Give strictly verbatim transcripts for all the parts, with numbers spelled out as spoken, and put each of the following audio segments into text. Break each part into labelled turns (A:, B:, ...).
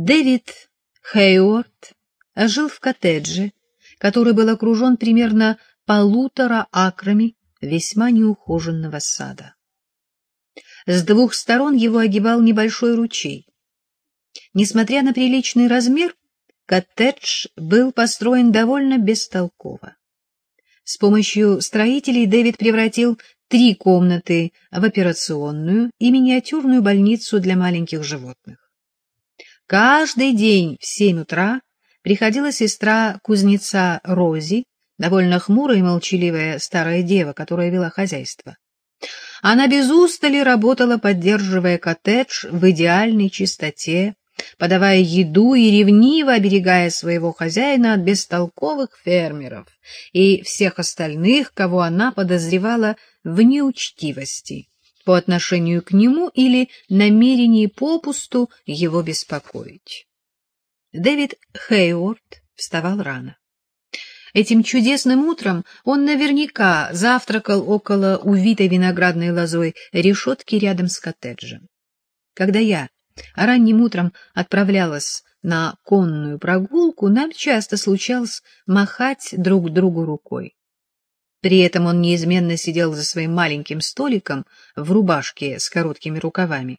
A: Дэвид Хейворт жил в коттедже, который был окружен примерно полутора акрами весьма неухоженного сада. С двух сторон его огибал небольшой ручей. Несмотря на приличный размер, коттедж был построен довольно бестолково. С помощью строителей Дэвид превратил три комнаты в операционную и миниатюрную больницу для маленьких животных. Каждый день в семь утра приходила сестра кузнеца Рози, довольно хмурая и молчаливая старая дева, которая вела хозяйство. Она без устали работала, поддерживая коттедж в идеальной чистоте, подавая еду и ревниво оберегая своего хозяина от бестолковых фермеров и всех остальных, кого она подозревала в неучтивости по отношению к нему или намерении попусту его беспокоить. Дэвид Хейворт вставал рано. Этим чудесным утром он наверняка завтракал около увитой виноградной лозой решетки рядом с коттеджем. Когда я ранним утром отправлялась на конную прогулку, нам часто случалось махать друг другу рукой. При этом он неизменно сидел за своим маленьким столиком в рубашке с короткими рукавами.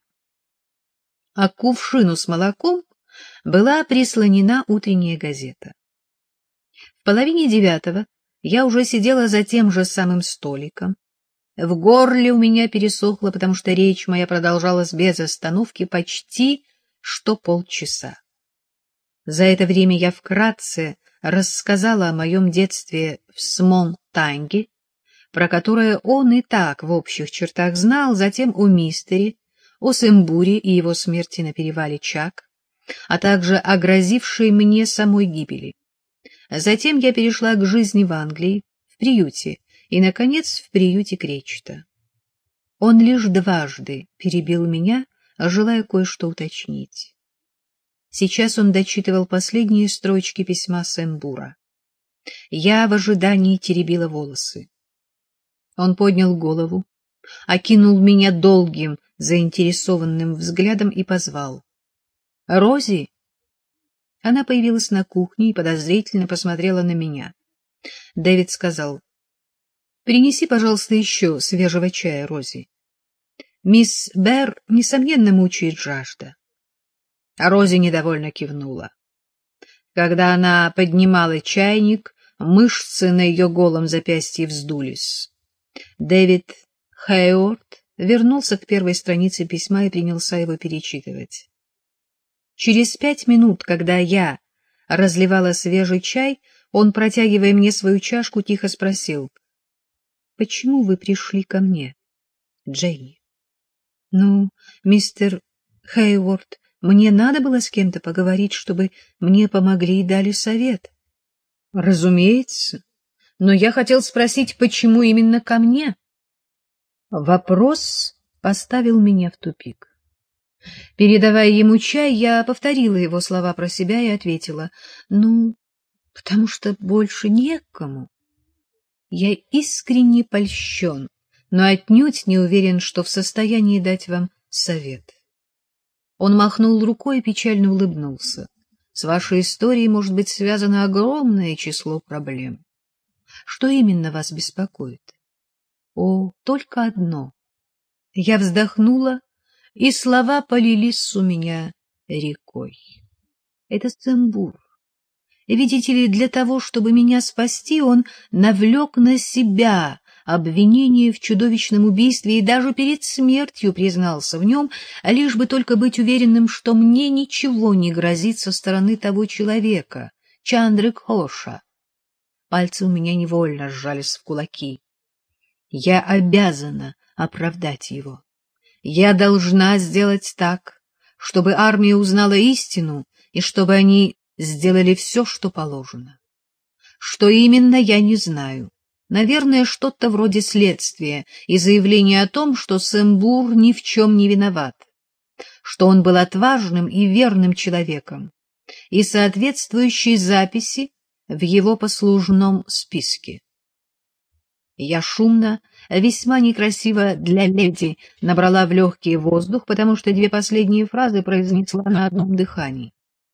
A: А к кувшину с молоком была прислонена утренняя газета. В половине девятого я уже сидела за тем же самым столиком. В горле у меня пересохло, потому что речь моя продолжалась без остановки почти что полчаса. За это время я вкратце рассказала о моем детстве в Смолтанге, про которое он и так в общих чертах знал, затем о мистере, о Сэмбуре и его смерти на перевале Чак, а также о грозившей мне самой гибели. Затем я перешла к жизни в Англии, в приюте, и, наконец, в приюте Кречета. Он лишь дважды перебил меня, желая кое-что уточнить. Сейчас он дочитывал последние строчки письма Сэмбура. Я в ожидании теребила волосы. Он поднял голову, окинул меня долгим, заинтересованным взглядом и позвал. — Рози! Она появилась на кухне и подозрительно посмотрела на меня. Дэвид сказал: — Принеси, пожалуйста, еще свежего чая, Рози. Мисс Берр, несомненно, мучает жажда. А Рози недовольно кивнула. Когда она поднимала чайник, мышцы на ее голом запястье вздулись. Дэвид Хейворт вернулся к первой странице письма и принялся его перечитывать. Через пять минут, когда я разливала свежий чай, он, протягивая мне свою чашку, тихо спросил: — Почему вы пришли ко мне, Дженни? — Ну, мистер Хейворт, мне надо было с кем-то поговорить, чтобы мне помогли и дали совет. — Разумеется, но я хотел спросить, почему именно ко мне? Вопрос поставил меня в тупик. Передавая ему чай, я повторила его слова про себя и ответила: — Ну, потому что больше некому. Я искренне польщен, но отнюдь не уверен, что в состоянии дать вам совет. Он махнул рукой и печально улыбнулся. С вашей историей может быть связано огромное число проблем. Что именно вас беспокоит? О, только одно. Я вздохнула, и слова полились у меня рекой. Это Сэмбур. Видите ли, для того, чтобы меня спасти, он навлек на себя обвинение в чудовищном убийстве и даже перед смертью признался в нем, лишь бы только быть уверенным, что мне ничего не грозит со стороны того человека, Чандры Гhoша. Пальцы у меня невольно сжались в кулаки. Я обязана оправдать его. Я должна сделать так, чтобы армия узнала истину и чтобы они сделали все, что положено. Что именно, я не знаю. Наверное, что-то вроде следствия и заявления о том, что Сэмбур ни в чем не виноват, что он был отважным и верным человеком, и соответствующие записи в его послужном списке. Я шумно, весьма некрасиво для леди, набрала в легкий воздух, потому что две последние фразы произнесла на одном дыхании.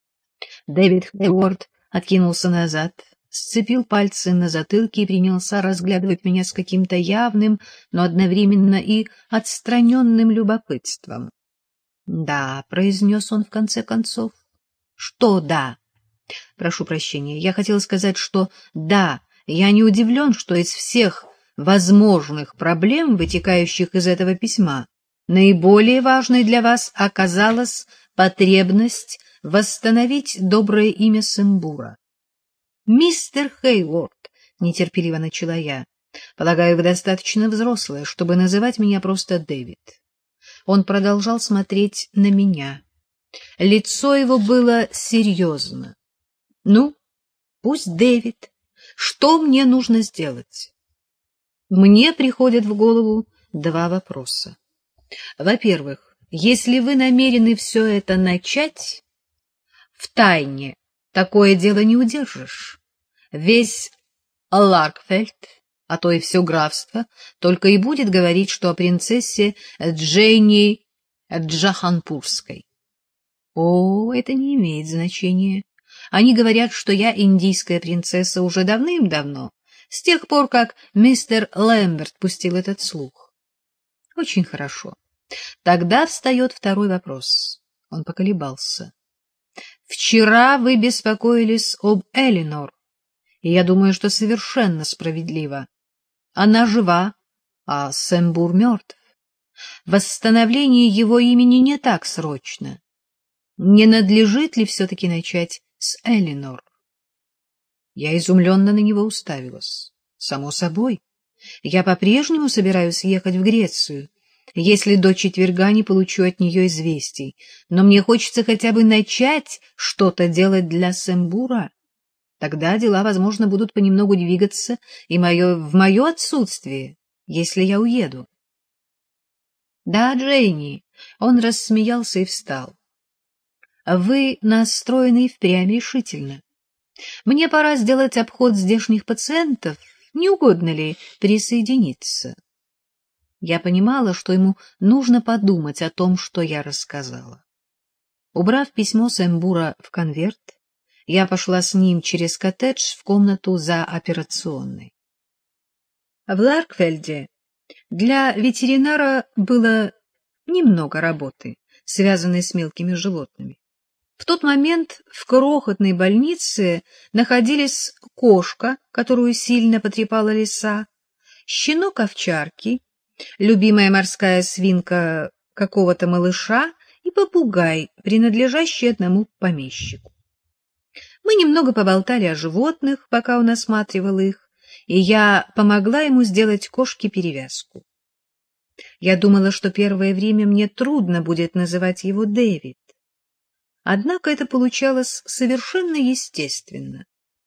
A: Дэвид Хейворд откинулся назад, сцепил пальцы на затылке и принялся разглядывать меня с каким-то явным, но одновременно и отстраненным любопытством. — Да, — произнес он в конце концов. — Что «да»? — Прошу прощения, я хотел сказать, что «да». Я не удивлен, что из всех возможных проблем, вытекающих из этого письма, наиболее важной для вас оказалась потребность восстановить доброе имя Сэмбура. — Мистер Хейворд, — нетерпеливо начала я, — полагаю, вы достаточно взрослая, чтобы называть меня просто Дэвид. Он продолжал смотреть на меня. Лицо его было серьезно. — Ну, пусть Дэвид. Что мне нужно сделать? Мне приходят в голову два вопроса. Во-первых, если вы намерены все это начать, в тайне такое дело не удержишь. Весь Ларкфельд, а то и все графство, только и будет говорить, что о принцессе Дженни Джаханпурской. О, это не имеет значения. Они говорят, что я индийская принцесса уже давным-давно, с тех пор, как мистер Лэмберт пустил этот слух. Очень хорошо. Тогда встает второй вопрос. Он поколебался. Вчера вы беспокоились об Элинор, и я думаю, что совершенно справедливо. Она жива, а Сэмбур мертв. Восстановление его имени не так срочно. Не надлежит ли все-таки начать с Элинор? Я изумленно на него уставилась. Само собой. Я по-прежнему собираюсь ехать в Грецию, если до четверга не получу от нее известий, но мне хочется хотя бы начать что-то делать для Сэмбура. Тогда дела, возможно, будут понемногу двигаться и мое, в мое отсутствие, если я уеду. — Да, Дженни, — он рассмеялся и встал. — Вы настроены впрямь решительно. Мне пора сделать обход здешних пациентов. Не угодно ли присоединиться? Я понимала, что ему нужно подумать о том, что я рассказала. Убрав письмо Сэмбура в конверт, я пошла с ним через коттедж в комнату за операционной. В Ларкфельде для ветеринара было немного работы, связанной с мелкими животными. В тот момент в крохотной больнице находились кошка, которую сильно потрепала лиса, щенок овчарки, любимая морская свинка какого-то малыша и попугай, принадлежащий одному помещику. Мы немного поболтали о животных, пока он осматривал их, и я помогла ему сделать кошке перевязку. Я думала, что первое время мне трудно будет называть его Дэвид. Однако это получалось совершенно естественно.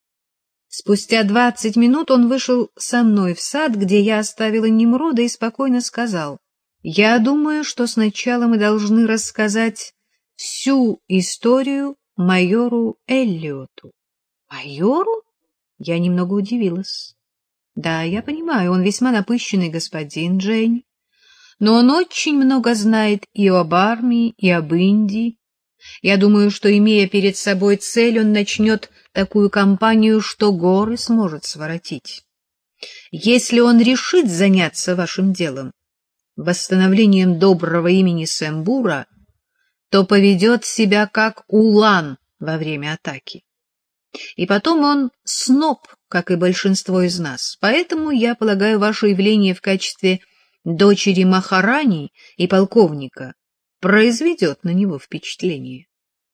A: Спустя двадцать минут он вышел со мной в сад, где я оставила Немрода, и спокойно сказал: «Я думаю, что сначала мы должны рассказать всю историю майору Эллиоту». «Майору?» Я немного удивилась. «Да, я понимаю, он весьма напыщенный господин, Джейн, но он очень много знает и об армии, и об Индии. Я думаю, что, имея перед собой цель, он начнет такую кампанию, что горы сможет своротить. Если он решит заняться вашим делом, восстановлением доброго имени Сэмбура, то поведет себя как улан во время атаки. И потом он сноб, как и большинство из нас. Поэтому, я полагаю, ваше явление в качестве дочери Махарани и полковника произведет на него впечатление.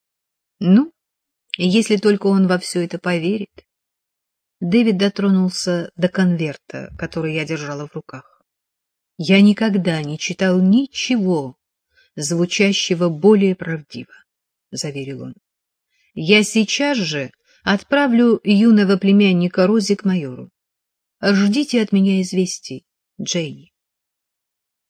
A: Ну, если только он во все это поверит. Дэвид дотронулся до конверта, который я держала в руках. Я никогда не читал ничего, звучащего более правдиво, — заверил он. Я сейчас же отправлю юного племянника Рози к майору. Ждите от меня известий, Дженни.